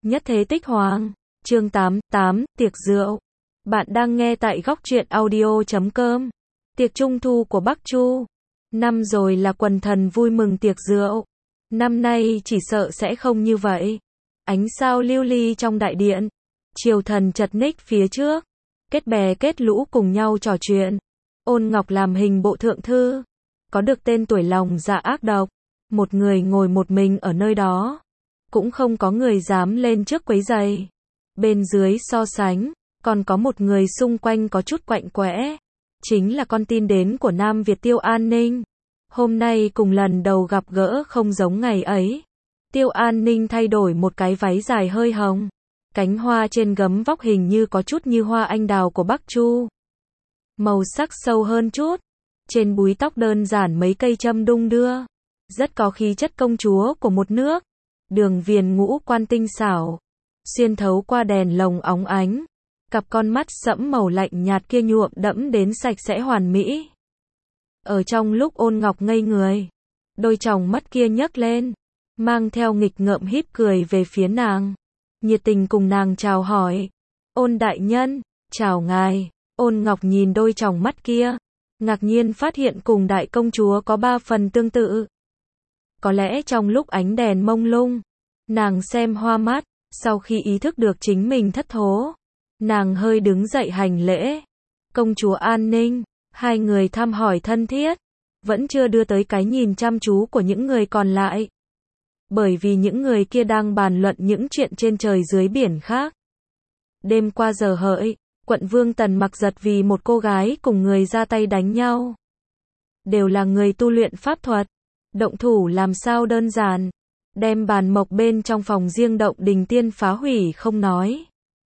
Nhất thế tích hoàng. Chương 88, tiệc rượu. Bạn đang nghe tại góc truyện audio.com. Tiệc trung thu của Bắc Chu. Năm rồi là quần thần vui mừng tiệc rượu. Năm nay chỉ sợ sẽ không như vậy. Ánh sao lưu ly trong đại điện. Triều thần chật ních phía trước. Kết bè kết lũ cùng nhau trò chuyện. Ôn Ngọc làm hình bộ thượng thư. Có được tên tuổi lòng dạ ác độc. Một người ngồi một mình ở nơi đó. Cũng không có người dám lên trước quấy giày. Bên dưới so sánh, còn có một người xung quanh có chút quạnh quẽ. Chính là con tin đến của Nam Việt Tiêu An Ninh. Hôm nay cùng lần đầu gặp gỡ không giống ngày ấy. Tiêu An Ninh thay đổi một cái váy dài hơi hồng. Cánh hoa trên gấm vóc hình như có chút như hoa anh đào của Bắc Chu. Màu sắc sâu hơn chút. Trên búi tóc đơn giản mấy cây châm đung đưa. Rất có khí chất công chúa của một nước. Đường viền ngũ quan tinh xảo. Xuyên thấu qua đèn lồng óng ánh. Cặp con mắt sẫm màu lạnh nhạt kia nhuộm đẫm đến sạch sẽ hoàn mỹ. Ở trong lúc Ôn Ngọc ngây người, đôi tròng mắt kia nhấc lên, mang theo nghịch ngợm híp cười về phía nàng. Nhiệt tình cùng nàng chào hỏi. Ôn đại nhân, chào ngài. Ôn Ngọc nhìn đôi tròng mắt kia, ngạc nhiên phát hiện cùng đại công chúa có 3 phần tương tự. Có lẽ trong lúc ánh đèn mông lung, nàng xem hoa mắt, sau khi ý thức được chính mình thất thố, nàng hơi đứng dậy hành lễ. Công chúa An Ninh, hai người thăm hỏi thân thiết, vẫn chưa đưa tới cái nhìn chăm chú của những người còn lại. Bởi vì những người kia đang bàn luận những chuyện trên trời dưới biển khác. Đêm qua giờ hợi, quận vương Tần Mặc Giật vì một cô gái cùng người ra tay đánh nhau. Đều là người tu luyện pháp thuật. Động thủ làm sao đơn giản. Đem bàn mộc bên trong phòng riêng Động Đình Tiên phá hủy không nói.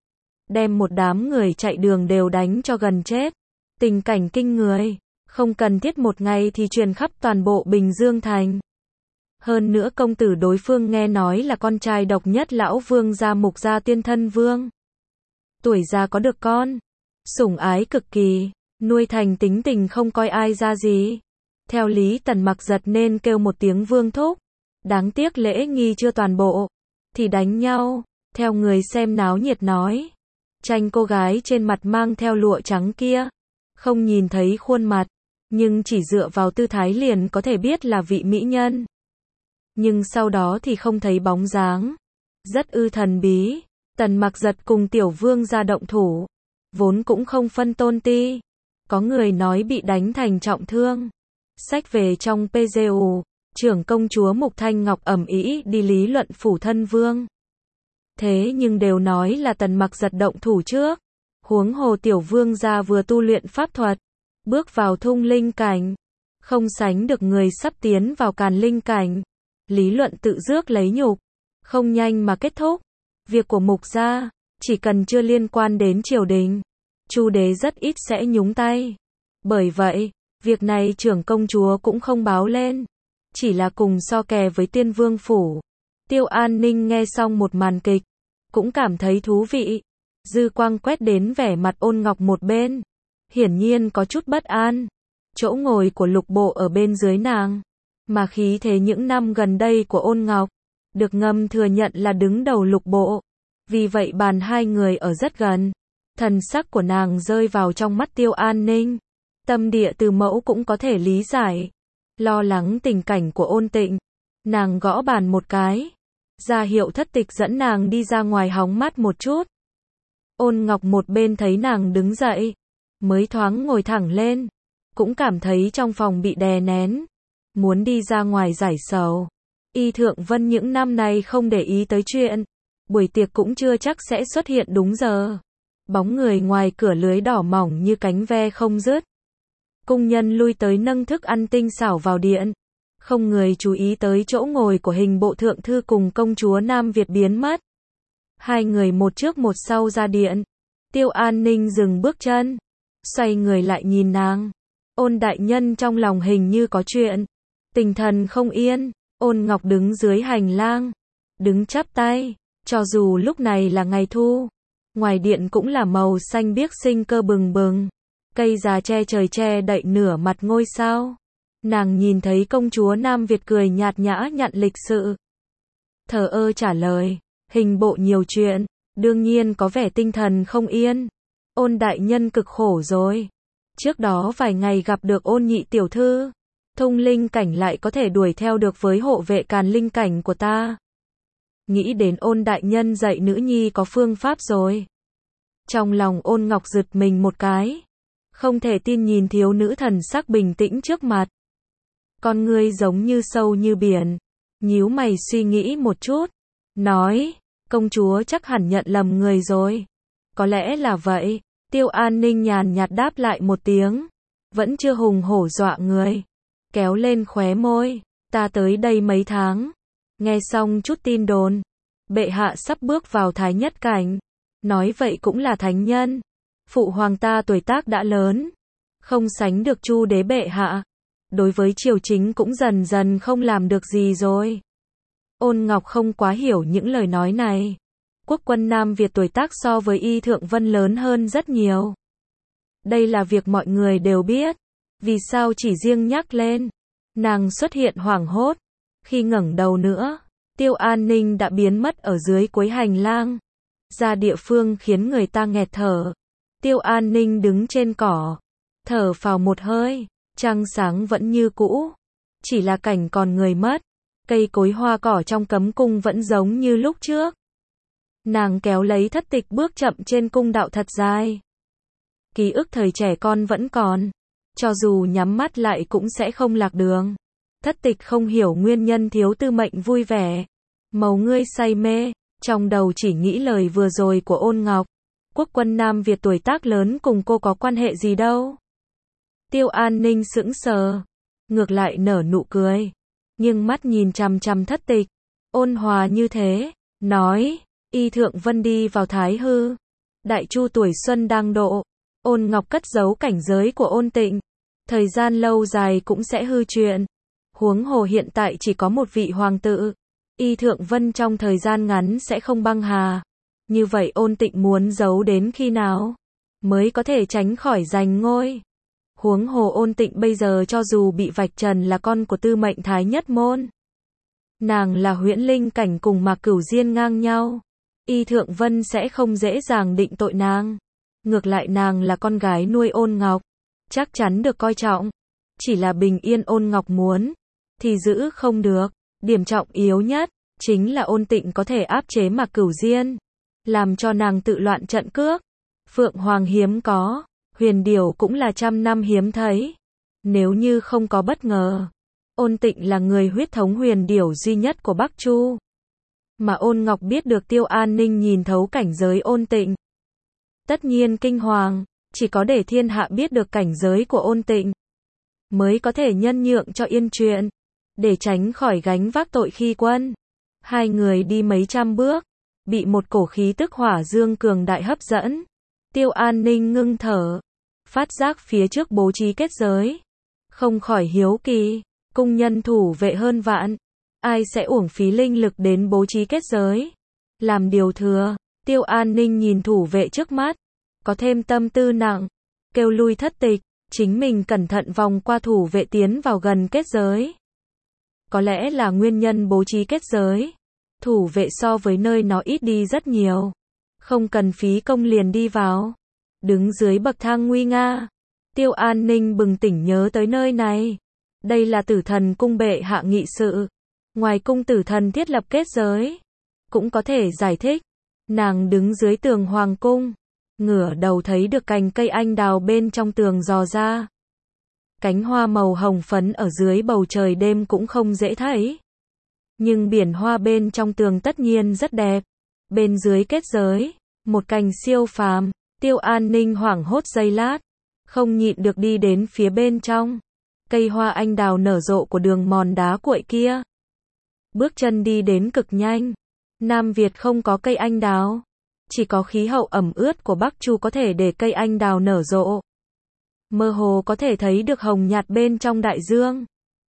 Đem một đám người chạy đường đều đánh cho gần chết. Tình cảnh kinh người. Không cần thiết một ngày thì truyền khắp toàn bộ Bình Dương Thành. Hơn nữa công tử đối phương nghe nói là con trai độc nhất lão vương gia Mục Gia Tiên Thân Vương. Tuổi già có được con. Sủng ái cực kỳ. Nuôi thành tính tình không coi ai ra gì. Theo lý Tần Mặc Giật nên kêu một tiếng vương thúc. Đáng tiếc lễ nghi chưa toàn bộ. Thì đánh nhau. Theo người xem náo nhiệt nói. Tranh cô gái trên mặt mang theo lụa trắng kia. Không nhìn thấy khuôn mặt. Nhưng chỉ dựa vào tư thái liền có thể biết là vị mỹ nhân. Nhưng sau đó thì không thấy bóng dáng. Rất thần bí. Tần Mặc Giật cùng tiểu vương ra động thủ. Vốn cũng không phân tôn ti. Có người nói bị đánh thành trọng thương. Sách về trong PGU, trưởng công chúa Mục Thanh Ngọc ầm ĩ đi lý luận phủ thân vương. Thế nhưng đều nói là Tần Mặc Giật động thủ trước. Huống hồ tiểu vương gia vừa tu luyện pháp thuật, bước vào thung linh cảnh, không sánh được người sắp tiến vào càn linh cảnh. Lý luận tự rước lấy nhục, không nhanh mà kết thúc. Việc của Mục gia, chỉ cần chưa liên quan đến triều đình, Chu đế rất ít sẽ nhúng tay. Bởi vậy, việc này trưởng công chúa cũng không báo lên, chỉ là cùng so kè với Tiên Vương phủ. Tiêu An Ninh nghe xong một màn kịch, cũng cảm thấy thú vị. Dư quang quét đến vẻ mặt Ôn Ngọc một bên, hiển nhiên có chút bất an. Chỗ ngồi của Lục Bộ ở bên dưới nàng, mà khí thế những năm gần đây của Ôn Ngọc, được ngầm thừa nhận là đứng đầu Lục Bộ. Vì vậy bàn hai người ở rất gần. Thần sắc của nàng rơi vào trong mắt Tiêu An Ninh. Tâm địa từ mẫu cũng có thể lý giải. Lo lắng tình cảnh của Ôn Tịnh. Nàng gõ bàn một cái. Ra hiệu thất tịch dẫn nàng đi ra ngoài hóng mát một chút. Ôn Ngọc một bên thấy nàng đứng dậy. Mới thoáng ngồi thẳng lên. Cũng cảm thấy trong phòng bị đè nén. Muốn đi ra ngoài giải sầu. Y Thượng Vân những năm nay không để ý tới chuyện. Buổi tiệc cũng chưa chắc sẽ xuất hiện đúng giờ. Bóng người ngoài cửa lưới đỏ mỏng như cánh ve không dứt. Cung nhân lui tới nâng thức ăn tinh xảo vào điện. Không người chú ý tới chỗ ngồi của hình bộ thượng thư cùng công chúa Nam Việt biến mất. Hai người một trước một sau ra điện. Tiêu An Ninh dừng bước chân. Xoay người lại nhìn nàng. Ôn đại nhân trong lòng hình như có chuyện. Tinh thần không yên. Ôn Ngọc đứng dưới hành lang. Đứng chắp tay. Cho dù lúc này là ngày thu. Ngoài điện cũng là màu xanh biếc sinh cơ bừng bừng. Cây già che trời che đậy nửa mặt ngôi sao. Nàng nhìn thấy công chúa Nam Việt cười nhạt nhã nhận lịch sự. Thờ ơ trả lời. hình bộ nhiều chuyện, đương nhiên có vẻ tinh thần không yên. Ôn đại nhân cực khổ rồi. Trước đó vài ngày gặp được Ôn nhị tiểu thư, thông linh cảnh lại có thể đuổi theo được với hộ vệ càn linh cảnh của ta. Nghĩ đến Ôn đại nhân dạy nữ nhi có phương pháp rồi. Trong lòng Ôn Ngọc giật mình một cái. Không thể tin nhìn thiếu nữ thần sắc bình tĩnh trước mặt. Con ngươi giống như sâu như biển. Nhíu mày suy nghĩ một chút. Nói, công chúa chắc hẳn nhận lầm người rồi. Có lẽ là vậy. Tiêu An Ninh nhàn nhạt đáp lại một tiếng. Vẫn chưa hùng hổ dọa người. Kéo lên khóe môi. Ta tới đây mấy tháng. Nghe xong chút tin đồn. Bệ hạ sắp bước vào thái nhất cảnh. Nói vậy cũng là thánh nhân. Phụ hoàng ta tuổi tác đã lớn. Không sánh được Chu đế bệ hạ. Đối với triều chính cũng dần dần không làm được gì rồi. Ôn Ngọc không quá hiểu những lời nói này. Quốc quân Nam Việt tuổi tác so với Y Thượng Vân lớn hơn rất nhiều. Đây là việc mọi người đều biết. Vì sao chỉ riêng nhắc lên. Nàng xuất hiện hoảng hốt. Khi ngẩng đầu nữa, Tiêu An Ninh đã biến mất ở dưới cuối hành lang. Ra địa phương khiến người ta nghẹt thở. Tiêu An Ninh đứng trên cỏ. Thở phào một hơi. Trăng sáng vẫn như cũ. Chỉ là cảnh còn người mất. Cây cối hoa cỏ trong cấm cung vẫn giống như lúc trước. Nàng kéo lấy Thất Tịch bước chậm trên cung đạo thật dài. Ký ức thời trẻ con vẫn còn. Cho dù nhắm mắt lại cũng sẽ không lạc đường. Thất Tịch không hiểu nguyên nhân thiếu tư mệnh vui vẻ. Màu ngươi say mê. Trong đầu chỉ nghĩ lời vừa rồi của Ôn Ngọc. Quốc quân Nam Việt tuổi tác lớn cùng cô có quan hệ gì đâu. Tiêu An Ninh sững sờ. Ngược lại nở nụ cười. Nhưng mắt nhìn chằm chằm Thất Tịch. Ôn hòa như thế. Nói. Y Thượng Vân đi vào thái hư. Đại Chu tuổi xuân đang độ. Ôn Ngọc cất giấu cảnh giới của Ôn Tịnh. Thời gian lâu dài cũng sẽ hư chuyện. Huống hồ hiện tại chỉ có một vị hoàng tử. Y Thượng Vân trong thời gian ngắn sẽ không băng hà. Như vậy Ôn Tịnh muốn giấu đến khi nào mới có thể tránh khỏi giành ngôi. Huống hồ Ôn Tịnh bây giờ cho dù bị vạch trần là con của tư mệnh thái nhất môn. Nàng là huyễn linh cảnh cùng Mạc Cửu Diên ngang nhau. Y Thượng Vân sẽ không dễ dàng định tội nàng. Ngược lại nàng là con gái nuôi Ôn Ngọc. Chắc chắn được coi trọng. Chỉ là bình yên Ôn Ngọc muốn. Thì giữ không được. Điểm trọng yếu nhất. Chính là Ôn Tịnh có thể áp chế Mạc Cửu Diên. Làm cho nàng tự loạn trận cước. Phượng Hoàng hiếm có. Huyền điểu cũng là 100 năm hiếm thấy. Nếu như không có bất ngờ. Ôn Tịnh là người huyết thống huyền điểu duy nhất của Bắc Chu. Mà Ôn Ngọc biết được Tiêu An Ninh nhìn thấu cảnh giới Ôn Tịnh. Tất nhiên kinh hoàng. Chỉ có để thiên hạ biết được cảnh giới của Ôn Tịnh. Mới có thể nhân nhượng cho yên chuyện. Để tránh khỏi gánh vác tội khi quân. Hai người đi mấy trăm bước. Bị một cổ khí tức hỏa dương cường đại hấp dẫn. Tiêu An Ninh ngưng thở. Phát giác phía trước bố trí kết giới. Không khỏi hiếu kỳ. Cung nhân thủ vệ hơn vạn. Ai sẽ uổng phí linh lực đến bố trí kết giới. Làm điều thừa. Tiêu An Ninh nhìn thủ vệ trước mắt. Có thêm tâm tư nặng. Kêu lui Thất Tịch. Chính mình cẩn thận vòng qua thủ vệ tiến vào gần kết giới. Có lẽ là nguyên nhân bố trí kết giới. Thủ vệ so với nơi nó ít đi rất nhiều. Không cần phí công liền đi vào. Đứng dưới bậc thang nguy nga. Tiêu An Ninh bừng tỉnh nhớ tới nơi này. Đây là Tử Thần cung bệ hạ nghị sự. Ngoài cung Tử Thần thiết lập kết giới. Cũng có thể giải thích. Nàng đứng dưới tường hoàng cung. Ngửa đầu thấy được cành cây anh đào bên trong tường dò ra. Cánh hoa màu hồng phấn ở dưới bầu trời đêm cũng không dễ thấy. Nhưng biển hoa bên trong tường tất nhiên rất đẹp. Bên dưới kết giới, một cành siêu phàm. Tiêu An Ninh hoảng hốt giây lát. Không nhịn được đi đến phía bên trong. Cây hoa anh đào nở rộ của đường mòn đá cuội kia. Bước chân đi đến cực nhanh. Nam Việt không có cây anh đào. Chỉ có khí hậu ẩm ướt của Bắc Chu có thể để cây anh đào nở rộ. Mơ hồ có thể thấy được hồng nhạt bên trong đại dương.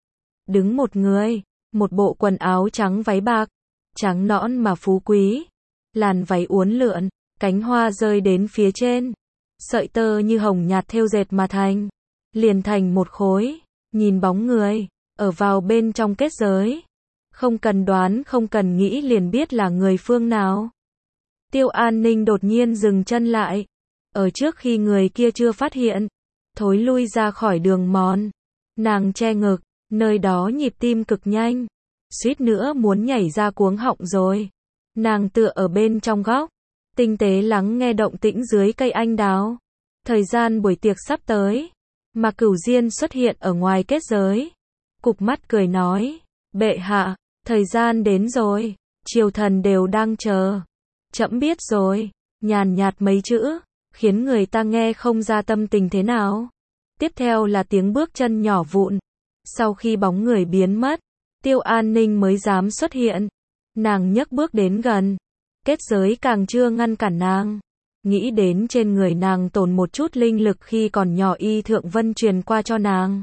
Đứng một người. Một bộ quần áo trắng váy bạc. Trắng nõn mà phú quý. Làn váy uốn lượn. Cánh hoa rơi đến phía trên. Sợi tơ như hồng nhạt thêu dệt mà thành. Liền thành một khối. Nhìn bóng người. Ở vào bên trong kết giới. Không cần đoán, không cần nghĩ liền biết là người phương nào. Tiêu An Ninh đột nhiên dừng chân lại. Ở trước khi người kia chưa phát hiện. Thối lui ra khỏi đường mòn. Nàng che ngực, nơi đó nhịp tim cực nhanh. Suýt nữa muốn nhảy ra cuống họng rồi. Nàng tựa ở bên trong góc. Tinh tế lắng nghe động tĩnh dưới cây anh đào. Thời gian buổi tiệc sắp tới. Mạc Cửu Diên xuất hiện ở ngoài kết giới. Cụp mắt cười nói. Bệ hạ, thời gian đến rồi. Triều thần đều đang chờ. Trẫm biết rồi. Nhàn nhạt mấy chữ. Khiến người ta nghe không ra tâm tình thế nào. Tiếp theo là tiếng bước chân nhỏ vụn. Sau khi bóng người biến mất. Tiêu An Ninh mới dám xuất hiện. Nàng nhấc bước đến gần. Kết giới càng chưa ngăn cản nàng. Nghĩ đến trên người nàng tồn một chút linh lực khi còn nhỏ Y Thượng Vân truyền qua cho nàng.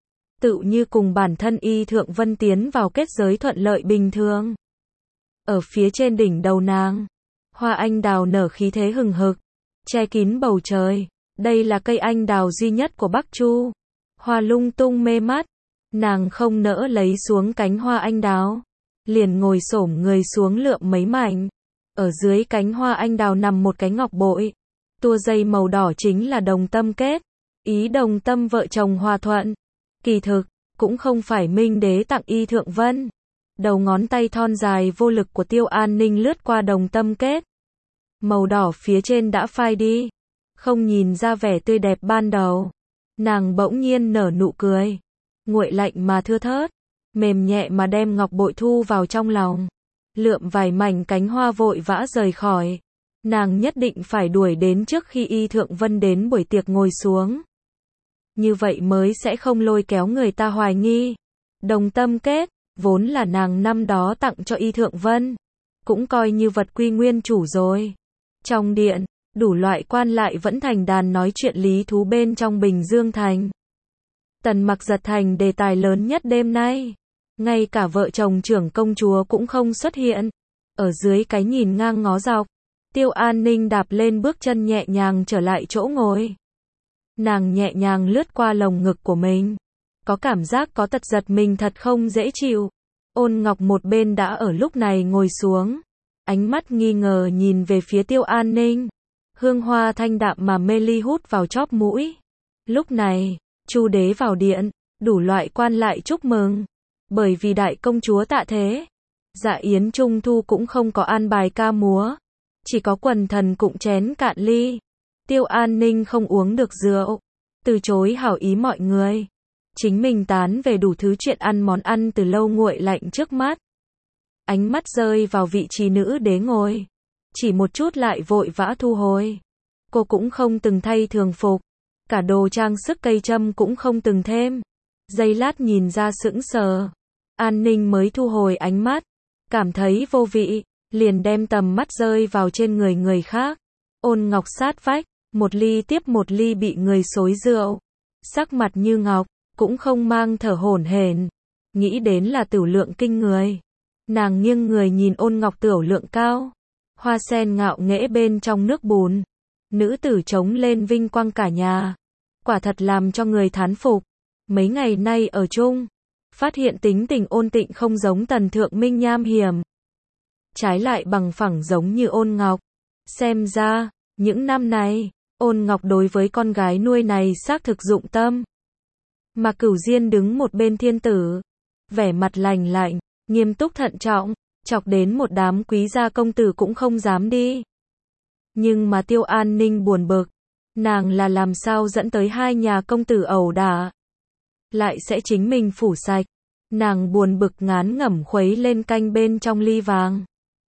Tự như cùng bản thân Y Thượng Vân tiến vào kết giới thuận lợi bình thường. Ở phía trên đỉnh đầu nàng, hoa anh đào nở khí thế hừng hực, che kín bầu trời. Đây là cây anh đào duy nhất của Bắc Chu. Hoa lung tung mê mắt. Nàng không nỡ lấy xuống cánh hoa anh đào. Liền ngồi xổm người xuống lượm mấy mảnh. Ở dưới cánh hoa anh đào nằm một cái ngọc bội. Tua dây màu đỏ chính là đồng tâm kết. Ý đồng tâm vợ chồng hòa thuận. Kỳ thực, cũng không phải Minh Đế tặng Y Thượng Vân. Đầu ngón tay thon dài vô lực của Tiêu An Ninh lướt qua đồng tâm kết. Màu đỏ phía trên đã phai đi. Không nhìn ra vẻ tươi đẹp ban đầu. Nàng bỗng nhiên nở nụ cười. Nguội lạnh mà thưa thớt. Mềm nhẹ mà đem ngọc bội thu vào trong lòng. Lượm vài mảnh cánh hoa vội vã rời khỏi. Nàng nhất định phải đuổi đến trước khi Y Thượng Vân đến buổi tiệc ngồi xuống. Như vậy mới sẽ không lôi kéo người ta hoài nghi. Đồng tâm kết, vốn là nàng năm đó tặng cho Y Thượng Vân. Cũng coi như vật quy nguyên chủ rồi. Trong điện, đủ loại quan lại vẫn thành đàn nói chuyện lý thú bên trong Bình Dương Thành. Tần Mặc giật thành đề tài lớn nhất đêm nay. Ngay cả vợ chồng trưởng công chúa cũng không xuất hiện. Ở dưới cái nhìn ngang ngó dọc, Tiêu An Ninh đạp lên bước chân nhẹ nhàng trở lại chỗ ngồi. Nàng nhẹ nhàng lướt qua lồng ngực của mình. Có cảm giác có tật giật mình thật không dễ chịu. Ôn Ngọc một bên đã ở lúc này ngồi xuống. Ánh mắt nghi ngờ nhìn về phía Tiêu An Ninh. Hương hoa thanh đạm mà mê ly hút vào chóp mũi. Lúc này, Chu đế vào điện, đủ loại quan lại chúc mừng. Bởi vì đại công chúa tạ thế. Dạ yến trung thu cũng không có an bài ca múa. Chỉ có quần thần cụng chén cạn ly. Tiêu An Ninh không uống được rượu. Từ chối hảo ý mọi người. Chính mình tán về đủ thứ chuyện ăn món ăn từ lâu nguội lạnh trước mắt. Ánh mắt rơi vào vị trí nữ đế ngồi. Chỉ một chút lại vội vã thu hồi. Cô cũng không từng thay thường phục. Cả đồ trang sức cây châm cũng không từng thêm. Giây lát nhìn ra sững sờ. An Ninh mới thu hồi ánh mắt. Cảm thấy vô vị. Liền đem tầm mắt rơi vào trên người khác. Ôn Ngọc sát vách. Một ly tiếp một ly bị người xối rượu. Sắc mặt như ngọc. Cũng không mang thở hổn hển. Nghĩ đến là tửu lượng kinh người. Nàng nghiêng người nhìn Ôn Ngọc tửu lượng cao. Hoa sen ngạo nghễ bên trong nước bùn. Nữ tử trống lên vinh quang cả nhà. Quả thật làm cho người thán phục. Mấy ngày nay ở chung, phát hiện tính tình Ôn Tịnh không giống Tần Thượng Minh nham hiểm. Trái lại bằng phẳng giống như Ôn Ngọc. Xem ra, những năm này, Ôn Ngọc đối với con gái nuôi này xác thực dụng tâm. Mà Cửu Diên đứng một bên thiên tử. Vẻ mặt lành lạnh, nghiêm túc thận trọng, chọc đến một đám quý gia công tử cũng không dám đi. Nhưng mà Tiêu An Ninh buồn bực. Nàng là làm sao dẫn tới hai nhà công tử ẩu đả. Lại sẽ chính mình phủ sạch. Nàng buồn bực ngán ngẩm khuấy lên canh bên trong ly vàng.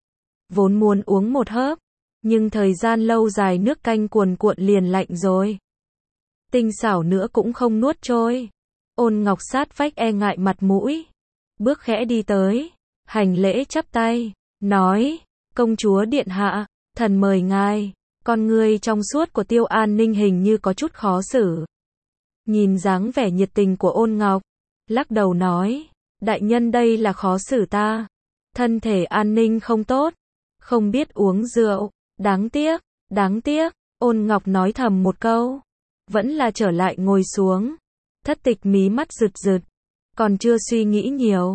Vốn muốn uống một hớp. Nhưng thời gian lâu dài nước canh cuồn cuộn liền lạnh rồi. Tinh xảo nữa cũng không nuốt trôi. Ôn Ngọc sát vách e ngại mặt mũi. Bước khẽ đi tới. Hành lễ chắp tay. Nói. Công chúa điện hạ. Thần mời ngài. Con người trong suốt của Tiêu An Ninh hình như có chút khó xử. Nhìn dáng vẻ nhiệt tình của Ôn Ngọc. Lắc đầu nói. Đại nhân đây là khó xử ta. Thân thể An Ninh không tốt. Không biết uống rượu. Đáng tiếc. Đáng tiếc. Ôn Ngọc nói thầm một câu. Vẫn là trở lại ngồi xuống. Thất tịch mí mắt rực rực. Còn chưa suy nghĩ nhiều.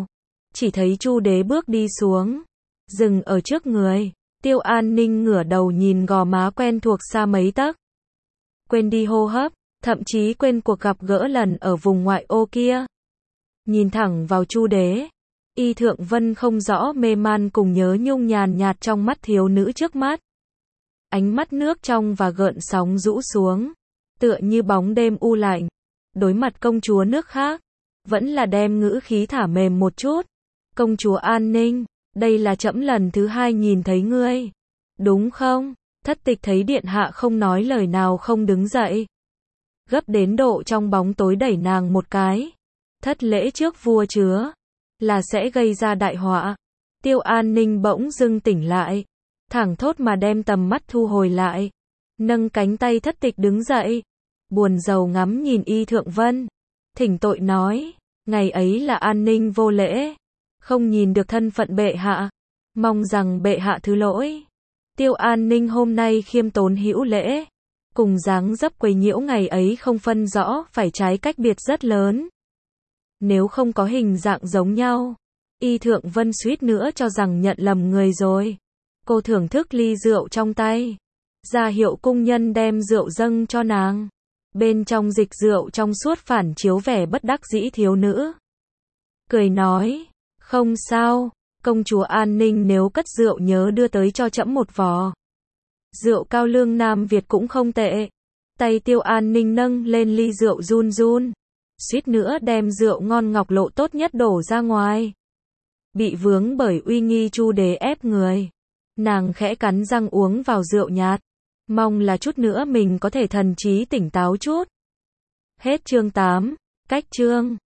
chỉ thấy Chu Đế bước đi xuống, dừng ở trước người. Tiêu An Ninh ngửa đầu nhìn gò má quen thuộc xa mấy tấc. Quên đi hô hấp, thậm chí quên cuộc gặp gỡ lần ở vùng ngoại ô kia. Nhìn thẳng vào Chu Đế, Y Thượng Vân không rõ mê man cùng nhớ nhung nhàn nhạt trong mắt thiếu nữ trước mắt. Ánh mắt nước trong và gợn sóng rũ xuống, tựa như bóng đêm u lạnh. Đối mặt công chúa nước khác, vẫn là đem ngữ khí thả mềm một chút. Công chúa An Ninh, đây là trẫm lần thứ 2 nhìn thấy ngươi, đúng không? Thất Tịch thấy điện hạ không nói lời nào không đứng dậy, gấp đến độ trong bóng tối đẩy nàng một cái. Thất lễ trước vua chứa, là sẽ gây ra đại họa. Tiêu An Ninh bỗng dưng tỉnh lại, thẳng thốt mà đem tầm mắt thu hồi lại, nâng cánh tay Thất Tịch đứng dậy, buồn rầu ngắm nhìn Y Thượng Vân, thỉnh tội nói, ngày ấy là An Ninh vô lễ, không nhìn được thân phận bệ hạ, mong rằng bệ hạ thứ lỗi. Tiêu An Ninh hôm nay khiêm tốn hữu lễ, cùng dáng dấp quấy nhiễu ngày ấy không phân rõ phải trái cách biệt rất lớn. Nếu không có hình dạng giống nhau, Y Thượng Vân suýt nữa cho rằng nhận lầm người rồi. Cô thưởng thức ly rượu trong tay, ra hiệu cung nhân đem rượu dâng cho nàng. Bên trong dịch rượu trong suốt phản chiếu vẻ bất đắc dĩ thiếu nữ. Cười nói, không sao, công chúa An Ninh nếu cất rượu nhớ đưa tới cho trẫm một vò. Rượu cao lương Nam Việt cũng không tệ. Tay Tiêu An Ninh nâng lên ly rượu run run, suýt nữa đem rượu ngon ngọc lộ tốt nhất đổ ra ngoài. Bị vướng bởi uy nghi Chu Đế ép người, nàng khẽ cắn răng uống vào rượu nhạt, mong là chút nữa mình có thể thần trí tỉnh táo chút. Hết chương 8, cách chương